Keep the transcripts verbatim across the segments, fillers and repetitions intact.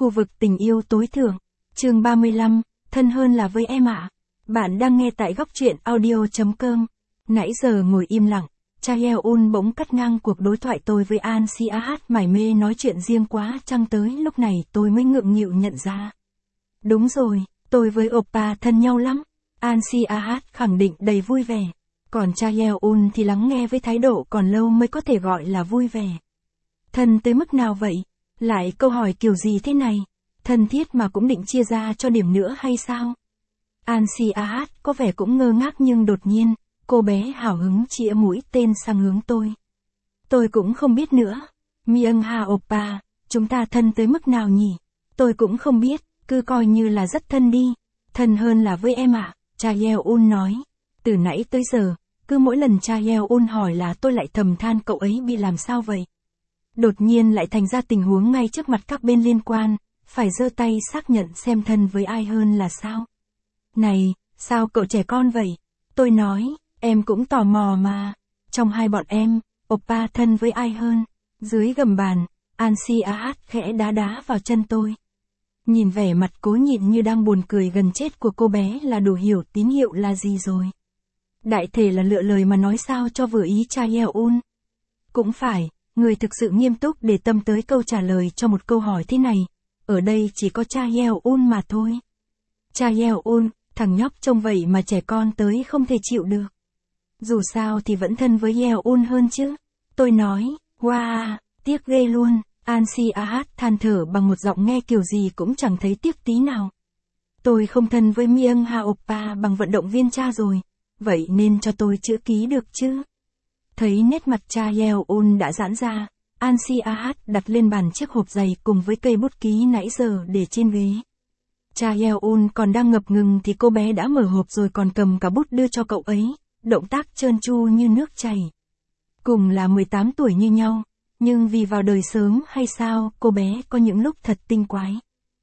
Khu vực tình yêu tối thượng. Chương ba mươi lăm, thân hơn là với em ạ. Bạn đang nghe tại góc truyện audio chấm com. Nãy giờ ngồi im lặng, Cha Yeon bỗng cắt ngang cuộc đối thoại tôi với An Si Ah, mải mê nói chuyện riêng quá chăng, tới lúc này tôi mới ngượng nghịu nhận ra. Đúng rồi, tôi với oppa thân nhau lắm. An Si Ah khẳng định đầy vui vẻ. Còn Cha Yeon thì lắng nghe với thái độ còn lâu mới có thể gọi là vui vẻ. Thân tới mức nào vậy? Lại câu hỏi kiểu gì thế này? Thân thiết mà cũng định chia ra cho điểm nữa hay sao? An Si Ah có vẻ cũng ngơ ngác, nhưng đột nhiên, cô bé hào hứng chĩa mũi tên sang hướng tôi. Tôi cũng không biết nữa. Myung Ha oppa, chúng ta thân tới mức nào nhỉ? Tôi cũng không biết, cứ coi như là rất thân đi. Thân hơn là với em ạ, Cha Yeon nói. Từ nãy tới giờ, cứ mỗi lần Cha Yeon hỏi là tôi lại thầm than cậu ấy bị làm sao vậy. Đột nhiên lại thành ra tình huống ngay trước mặt các bên liên quan, phải giơ tay xác nhận xem thân với ai hơn là sao. Này, sao cậu trẻ con vậy? Tôi nói, em cũng tò mò mà. Trong hai bọn em, oppa thân với ai hơn? Dưới gầm bàn, An Si Ah khẽ đá đá vào chân tôi. Nhìn vẻ mặt cố nhịn như đang buồn cười gần chết của cô bé là đủ hiểu tín hiệu là gì rồi. Đại thể là lựa lời mà nói sao cho vừa ý Cha Yeon. Cũng phải, người thực sự nghiêm túc để tâm tới câu trả lời cho một câu hỏi thế này. Ở đây chỉ có Cha Yeon mà thôi. Cha Yeon, thằng nhóc trông vậy mà trẻ con tới không thể chịu được. Dù sao thì vẫn thân với Yeon hơn chứ. Tôi nói, wow, tiếc ghê luôn. An Si Ah than thở bằng một giọng nghe kiểu gì cũng chẳng thấy tiếc tí nào. Tôi không thân với Myung Ha oppa bằng vận động viên Cha rồi. Vậy nên cho tôi chữ ký được chứ? Thấy nét mặt Cha Yeon đã giãn ra, An Si Ah đặt lên bàn chiếc hộp giày cùng với cây bút ký nãy giờ để trên ghế. Cha Yeon còn đang ngập ngừng thì cô bé đã mở hộp rồi còn cầm cả bút đưa cho cậu ấy, động tác trơn tru như nước chảy. Cùng là mười tám tuổi như nhau, nhưng vì vào đời sớm hay sao, cô bé có những lúc thật tinh quái.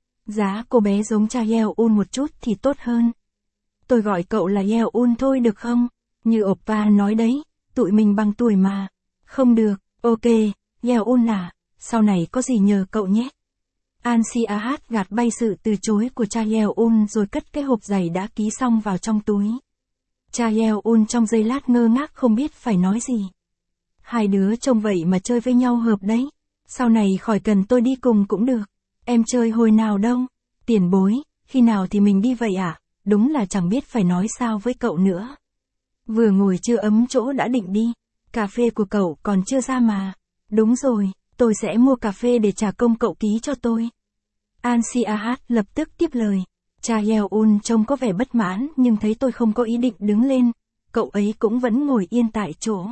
Giá cô bé giống Cha Yeon một chút thì tốt hơn. Tôi gọi cậu là Yeon thôi được không? Như oppa nói đấy, tụi mình bằng tuổi mà. Không được, ok, Yeon à, sau này có gì nhờ cậu nhé. An Si Ah gạt bay sự từ chối của Cha Yeon rồi cất cái hộp giày đã ký xong vào trong túi. Cha Yeon trong giây lát ngơ ngác không biết phải nói gì. Hai đứa trông vậy mà chơi với nhau hợp đấy. Sau này khỏi cần tôi đi cùng cũng được. Em chơi hồi nào đâu? Tiền bối, khi nào thì mình đi vậy à? Đúng là chẳng biết phải nói sao với cậu nữa. Vừa ngồi chưa ấm chỗ đã định đi. Cà phê của cậu còn chưa ra mà. Đúng rồi, tôi sẽ mua cà phê để trả công cậu ký cho tôi. An Si Ah lập tức tiếp lời. Cha Yeon trông có vẻ bất mãn nhưng thấy tôi không có ý định đứng lên. Cậu ấy cũng vẫn ngồi yên tại chỗ.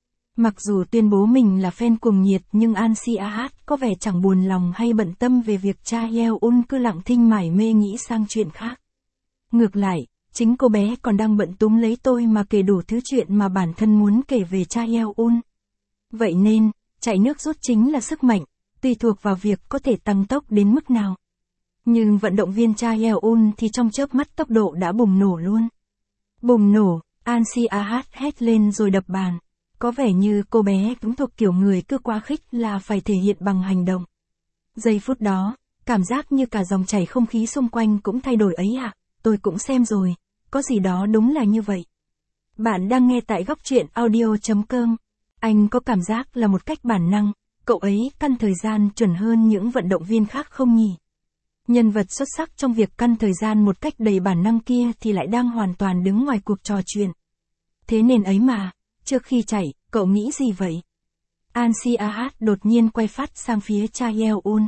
Mặc dù tuyên bố mình là fan cuồng nhiệt nhưng An Si Ah có vẻ chẳng buồn lòng hay bận tâm về việc Cha Yeon cứ lặng thinh mải mê nghĩ sang chuyện khác. Ngược lại, chính cô bé còn đang bận túm lấy tôi mà kể đủ thứ chuyện mà bản thân muốn kể về Cha Yeon. Vậy nên, chạy nước rút chính là sức mạnh, tùy thuộc vào việc có thể tăng tốc đến mức nào. Nhưng vận động viên Cha Yeon thì trong chớp mắt tốc độ đã bùng nổ luôn. Bùng nổ, An Si Ah hét lên rồi đập bàn. Có vẻ như cô bé cũng thuộc kiểu người cứ quá khích là phải thể hiện bằng hành động. Giây phút đó, cảm giác như cả dòng chảy không khí xung quanh cũng thay đổi ấy ạ. À? Tôi cũng xem rồi, có gì đó đúng là như vậy. Bạn đang nghe tại góc truyện audio chấm com. Anh có cảm giác là một cách bản năng, cậu ấy căn thời gian chuẩn hơn những vận động viên khác không nhỉ? Nhân vật xuất sắc trong việc căn thời gian một cách đầy bản năng kia thì lại đang hoàn toàn đứng ngoài cuộc trò chuyện. Thế nên ấy mà, trước khi chạy, cậu nghĩ gì vậy? An Si Ah đột nhiên quay phát sang phía Cha Yeon.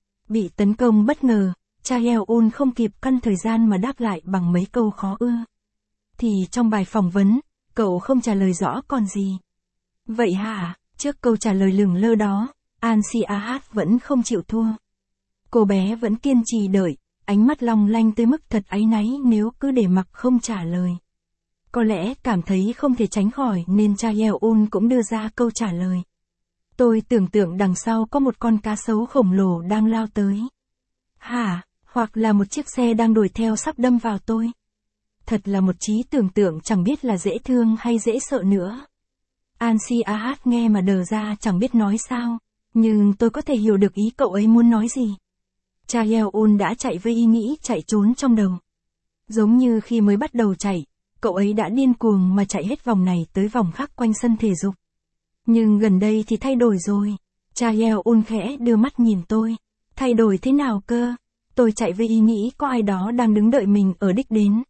Bị tấn công bất ngờ, Cha Yeon không kịp căn thời gian mà đáp lại bằng mấy câu khó ưa. Thì trong bài phỏng vấn, cậu không trả lời rõ còn gì. Vậy hả? Trước câu trả lời lửng lơ đó, An Si Ah vẫn không chịu thua. Cô bé vẫn kiên trì đợi, ánh mắt long lanh tới mức thật áy náy nếu cứ để mặc không trả lời. Có lẽ cảm thấy không thể tránh khỏi nên Cha Yeon cũng đưa ra câu trả lời. Tôi tưởng tượng đằng sau có một con cá sấu khổng lồ đang lao tới. Hả? Hoặc là một chiếc xe đang đuổi theo sắp đâm vào tôi. Thật là một trí tưởng tượng chẳng biết là dễ thương hay dễ sợ nữa. An Si Ah nghe mà đờ ra chẳng biết nói sao, nhưng tôi có thể hiểu được ý cậu ấy muốn nói gì. Cha Yeon đã chạy với ý nghĩ chạy trốn trong đầu. Giống như khi mới bắt đầu chạy, cậu ấy đã điên cuồng mà chạy hết vòng này tới vòng khác quanh sân thể dục. Nhưng gần đây thì thay đổi rồi. Cha Yeon khẽ đưa mắt nhìn tôi. Thay đổi thế nào cơ? Tôi chạy với ý nghĩ có ai đó đang đứng đợi mình ở đích đến.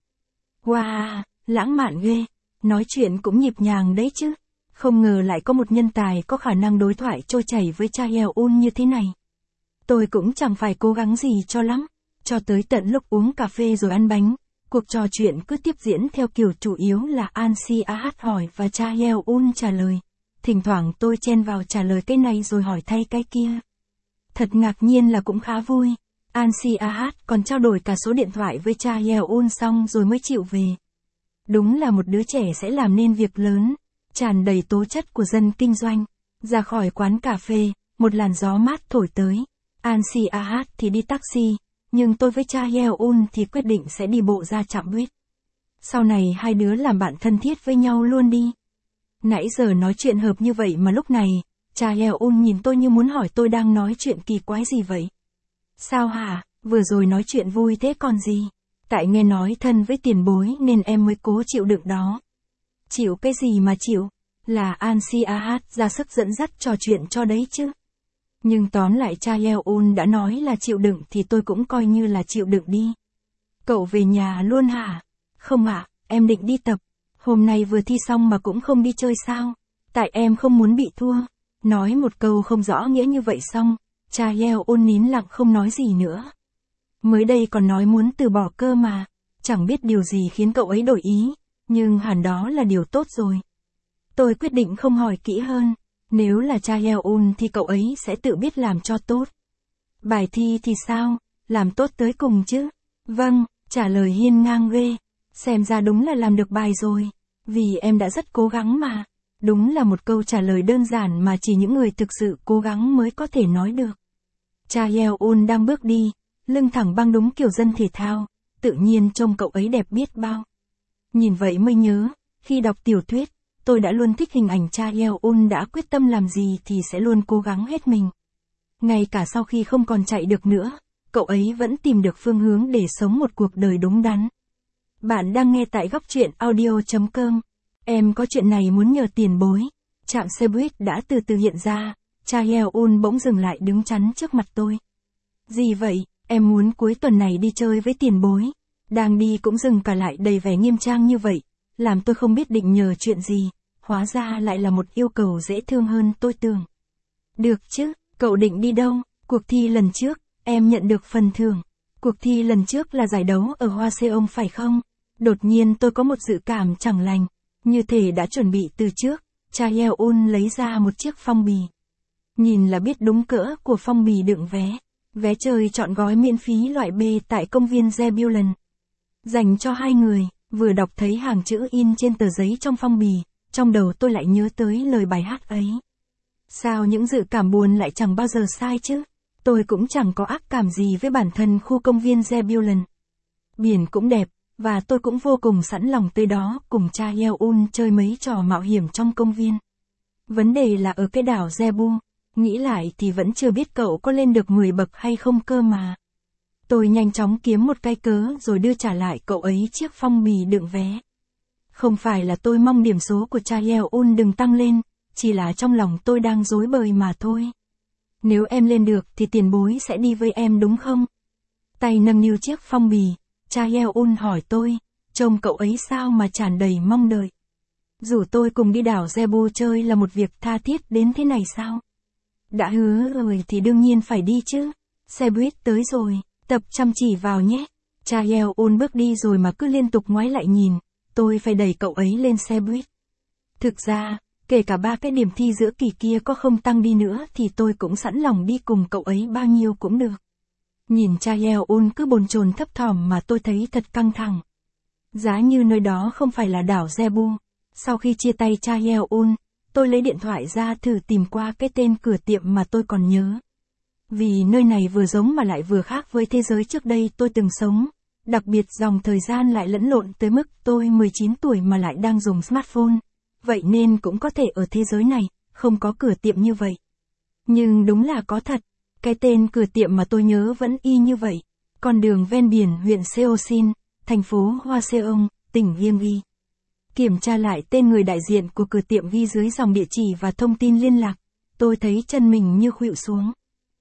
Wow, lãng mạn ghê. Nói chuyện cũng nhịp nhàng đấy chứ. Không ngờ lại có một nhân tài có khả năng đối thoại trôi chảy với Cha Yeon như thế này. Tôi cũng chẳng phải cố gắng gì cho lắm. Cho tới tận lúc uống cà phê rồi ăn bánh, cuộc trò chuyện cứ tiếp diễn theo kiểu chủ yếu là An Si A Hát hỏi và Cha Yeon trả lời. Thỉnh thoảng tôi chen vào trả lời cái này rồi hỏi thay cái kia. Thật ngạc nhiên là cũng khá vui. An Si A Hát còn trao đổi cả số điện thoại với Cha Yeon xong rồi mới chịu về. Đúng là một đứa trẻ sẽ làm nên việc lớn, tràn đầy tố chất của dân kinh doanh. Ra khỏi quán cà phê, một làn gió mát thổi tới. An Si A Hát thì đi taxi, nhưng tôi với Cha Yeon thì quyết định sẽ đi bộ ra trạm buýt. Sau này hai đứa làm bạn thân thiết với nhau luôn đi. Nãy giờ nói chuyện hợp như vậy mà lúc này, Cha Yeon nhìn tôi như muốn hỏi tôi đang nói chuyện kỳ quái gì vậy. Sao hả, vừa rồi nói chuyện vui thế còn gì? Tại nghe nói thân với tiền bối nên em mới cố chịu đựng đó. Chịu cái gì mà chịu? Là An Si A Hát ra sức dẫn dắt trò chuyện cho đấy chứ. Nhưng tóm lại Cha Yeon đã nói là chịu đựng thì tôi cũng coi như là chịu đựng đi. Cậu về nhà luôn hả? Không ạ, à, em định đi tập. Hôm nay vừa thi xong mà cũng không đi chơi sao? Tại em không muốn bị thua. Nói một câu không rõ nghĩa như vậy xong, Cha Yeon nín lặng không nói gì nữa. Mới đây còn nói muốn từ bỏ cơ mà. Chẳng biết điều gì khiến cậu ấy đổi ý, nhưng hẳn đó là điều tốt rồi. Tôi quyết định không hỏi kỹ hơn. Nếu là Cha Yeon thì cậu ấy sẽ tự biết làm cho tốt. Bài thi thì sao? Làm tốt tới cùng chứ? Vâng, trả lời hiên ngang ghê. Xem ra đúng là làm được bài rồi. Vì em đã rất cố gắng mà. Đúng là một câu trả lời đơn giản mà chỉ những người thực sự cố gắng mới có thể nói được. Cha Yeon đang bước đi, lưng thẳng băng đúng kiểu dân thể thao, tự nhiên trông cậu ấy đẹp biết bao. Nhìn vậy mới nhớ, khi đọc tiểu thuyết, tôi đã luôn thích hình ảnh Cha Yeon đã quyết tâm làm gì thì sẽ luôn cố gắng hết mình. Ngay cả sau khi không còn chạy được nữa, cậu ấy vẫn tìm được phương hướng để sống một cuộc đời đúng đắn. Bạn đang nghe tại góc truyện audio chấm com. Em có chuyện này muốn nhờ tiền bối. Trạm xe buýt đã từ từ hiện ra, Cha Yeon bỗng dừng lại đứng chắn trước mặt tôi. Gì vậy, em muốn cuối tuần này đi chơi với tiền bối. Đang đi cũng dừng cả lại đầy vẻ nghiêm trang như vậy, làm tôi không biết định nhờ chuyện gì, hóa ra lại là một yêu cầu dễ thương hơn tôi tưởng. Được chứ, cậu định đi đâu? Cuộc thi lần trước, em nhận được phần thưởng. Cuộc thi lần trước là giải đấu ở Hoa Seong phải không? Đột nhiên tôi có một dự cảm chẳng lành, như thể đã chuẩn bị từ trước. Cha Yeon lấy ra một chiếc phong bì. Nhìn là biết đúng cỡ của phong bì đựng vé. Vé chơi trọn gói miễn phí loại B tại công viên Zebulon. Dành cho hai người, vừa đọc thấy hàng chữ in trên tờ giấy trong phong bì, trong đầu tôi lại nhớ tới lời bài hát ấy. Sao những dự cảm buồn lại chẳng bao giờ sai chứ? Tôi cũng chẳng có ác cảm gì với bản thân khu công viên Zebulon. Biển cũng đẹp, và tôi cũng vô cùng sẵn lòng tới đó cùng Cha Yeon chơi mấy trò mạo hiểm trong công viên. Vấn đề là ở cái đảo Jebu, nghĩ lại thì vẫn chưa biết cậu có lên được mười bậc hay không cơ mà. Tôi nhanh chóng kiếm một cái cớ rồi đưa trả lại cậu ấy chiếc phong bì đựng vé. Không phải là tôi mong điểm số của Cha Yeon đừng tăng lên, chỉ là trong lòng tôi đang rối bời mà thôi. Nếu em lên được thì tiền bối sẽ đi với em đúng không? Tay nâng niu chiếc phong bì, Cha Yeon hỏi tôi, trông cậu ấy sao mà tràn đầy mong đợi. Rủ tôi cùng đi đảo Jebu chơi là một việc tha thiết đến thế này sao? Đã hứa rồi thì đương nhiên phải đi chứ. Xe buýt tới rồi, tập chăm chỉ vào nhé. Cha Yeon bước đi rồi mà cứ liên tục ngoái lại nhìn, tôi phải đẩy cậu ấy lên xe buýt. Thực ra, kể cả ba cái điểm thi giữa kỳ kia có không tăng đi nữa thì tôi cũng sẵn lòng đi cùng cậu ấy bao nhiêu cũng được. Nhìn Cha Yeon cứ bồn chồn thấp thỏm mà tôi thấy thật căng thẳng. Giá như nơi đó không phải là đảo Jebu. Sau khi chia tay Cha Yeon, tôi lấy điện thoại ra thử tìm qua cái tên cửa tiệm mà tôi còn nhớ. Vì nơi này vừa giống mà lại vừa khác với thế giới trước đây tôi từng sống. Đặc biệt dòng thời gian lại lẫn lộn tới mức tôi mười chín tuổi mà lại đang dùng smartphone. Vậy nên cũng có thể ở thế giới này, không có cửa tiệm như vậy. Nhưng đúng là có thật. Cái tên cửa tiệm mà tôi nhớ vẫn y như vậy. Con đường ven biển huyện Seosin, thành phố Hwaseong, tỉnh Gyeonggi. Kiểm tra lại tên người đại diện của cửa tiệm ghi dưới dòng địa chỉ và thông tin liên lạc. Tôi thấy chân mình như khuỵu xuống.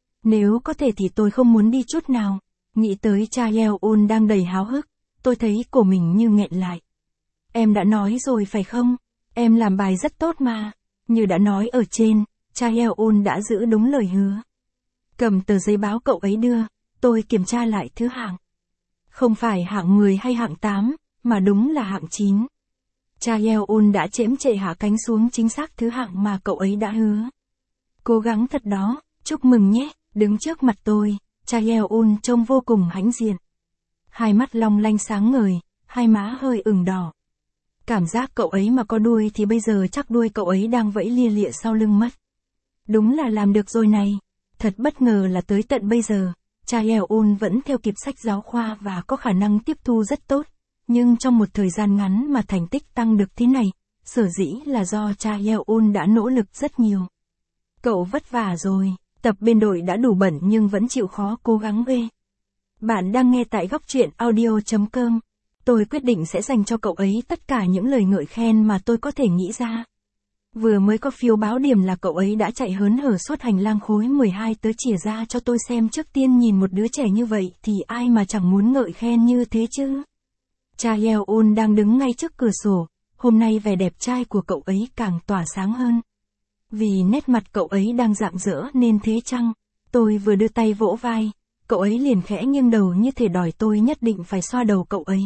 Nếu có thể thì tôi không muốn đi chút nào. Nghĩ tới cha Yeon đang đầy háo hức, tôi thấy cổ mình như nghẹn lại. Em đã nói rồi phải không? Em làm bài rất tốt mà. Như đã nói ở trên, cha Yeon đã giữ đúng lời hứa. Cầm tờ giấy báo cậu ấy đưa, tôi kiểm tra lại thứ hạng. Không phải hạng mười hay hạng tám, mà đúng là hạng chín. Cha Yeon đã chễm chệ hạ cánh xuống chính xác thứ hạng mà cậu ấy đã hứa. Cố gắng thật đó, chúc mừng nhé. Đứng trước mặt tôi, cha Yeon trông vô cùng hãnh diện. Hai mắt long lanh sáng ngời, hai má hơi ửng đỏ. Cảm giác cậu ấy mà có đuôi thì bây giờ chắc đuôi cậu ấy đang vẫy lia lịa sau lưng mất. Đúng là làm được rồi này. Thật bất ngờ là tới tận bây giờ, cha Yeon vẫn theo kịp sách giáo khoa và có khả năng tiếp thu rất tốt. Nhưng trong một thời gian ngắn mà thành tích tăng được thế này, sở dĩ là do cha Yeon đã nỗ lực rất nhiều. Cậu vất vả rồi, tập bên đội đã đủ bận nhưng vẫn chịu khó cố gắng ghê. Bạn đang nghe tại góc truyện audio chấm com. Tôi quyết định sẽ dành cho cậu ấy tất cả những lời ngợi khen mà tôi có thể nghĩ ra. Vừa mới có phiếu báo điểm là cậu ấy đã chạy hớn hở suốt hành lang khối mười hai tới chìa ra cho tôi xem. Trước tiên nhìn một đứa trẻ như vậy thì ai mà chẳng muốn ngợi khen như thế chứ. Cha Yeon đang đứng ngay trước cửa sổ, hôm nay vẻ đẹp trai của cậu ấy càng tỏa sáng hơn. Vì nét mặt cậu ấy đang rạng rỡ nên thế chăng? Tôi vừa đưa tay vỗ vai, cậu ấy liền khẽ nghiêng đầu như thể đòi tôi nhất định phải xoa đầu cậu ấy.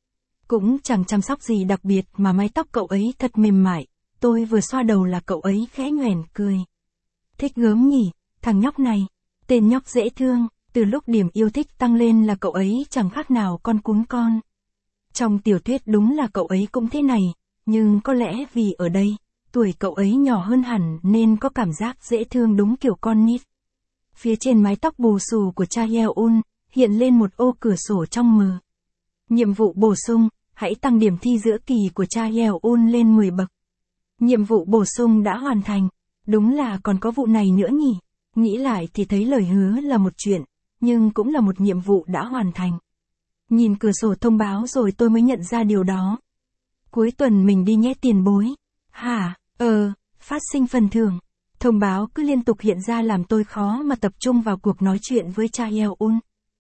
Cũng chẳng chăm sóc gì đặc biệt mà mái tóc cậu ấy thật mềm mại, tôi vừa xoa đầu là cậu ấy khẽ nhoẻn cười. Thích gớm nhỉ, thằng nhóc này, tên nhóc dễ thương, từ lúc điểm yêu thích tăng lên là cậu ấy chẳng khác nào con cún con. Trong tiểu thuyết đúng là cậu ấy cũng thế này, nhưng có lẽ vì ở đây, tuổi cậu ấy nhỏ hơn hẳn nên có cảm giác dễ thương đúng kiểu con nít. Phía trên mái tóc bù xù của cha Yeon, hiện lên một ô cửa sổ trong mờ. Nhiệm vụ bổ sung, hãy tăng điểm thi giữa kỳ của cha Yeon lên mười bậc. Nhiệm vụ bổ sung đã hoàn thành, đúng là còn có vụ này nữa nhỉ. Nghĩ lại thì thấy lời hứa là một chuyện, nhưng cũng là một nhiệm vụ đã hoàn thành. Nhìn cửa sổ thông báo rồi tôi mới nhận ra điều đó. Cuối tuần mình đi nhé tiền bối. Hả, ờ, phát sinh phần thưởng. Thông báo cứ liên tục hiện ra làm tôi khó mà tập trung vào cuộc nói chuyện với cha Yeon.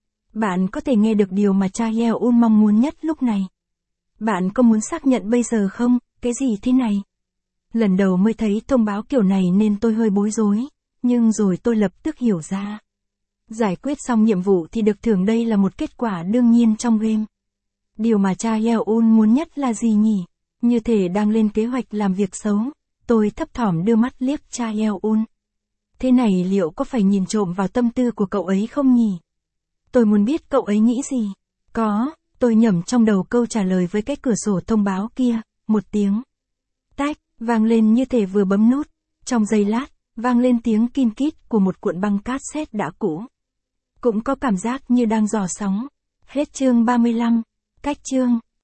Bạn có thể nghe được điều mà cha Yeon mong muốn nhất lúc này. Bạn có muốn xác nhận bây giờ không? Cái gì thế này? Lần đầu mới thấy thông báo kiểu này nên tôi hơi bối rối, nhưng rồi tôi lập tức hiểu ra. Giải quyết xong nhiệm vụ thì được thưởng, đây là một kết quả đương nhiên trong game. Điều mà cha Yeon muốn nhất là gì nhỉ? Như thể đang lên kế hoạch làm việc xấu. Tôi thấp thỏm đưa mắt liếc cha Yeon. Thế này liệu có phải nhìn trộm vào tâm tư của cậu ấy không nhỉ? Tôi muốn biết cậu ấy nghĩ gì. Có, tôi nhẩm trong đầu câu trả lời với cái cửa sổ thông báo kia, một tiếng. Tách, vang lên như thể vừa bấm nút. Trong giây lát, vang lên tiếng kin kít của một cuộn băng cassette đã cũ. Cũng có cảm giác như đang dò sóng. Hết chương ba mươi lăm. Cách chương.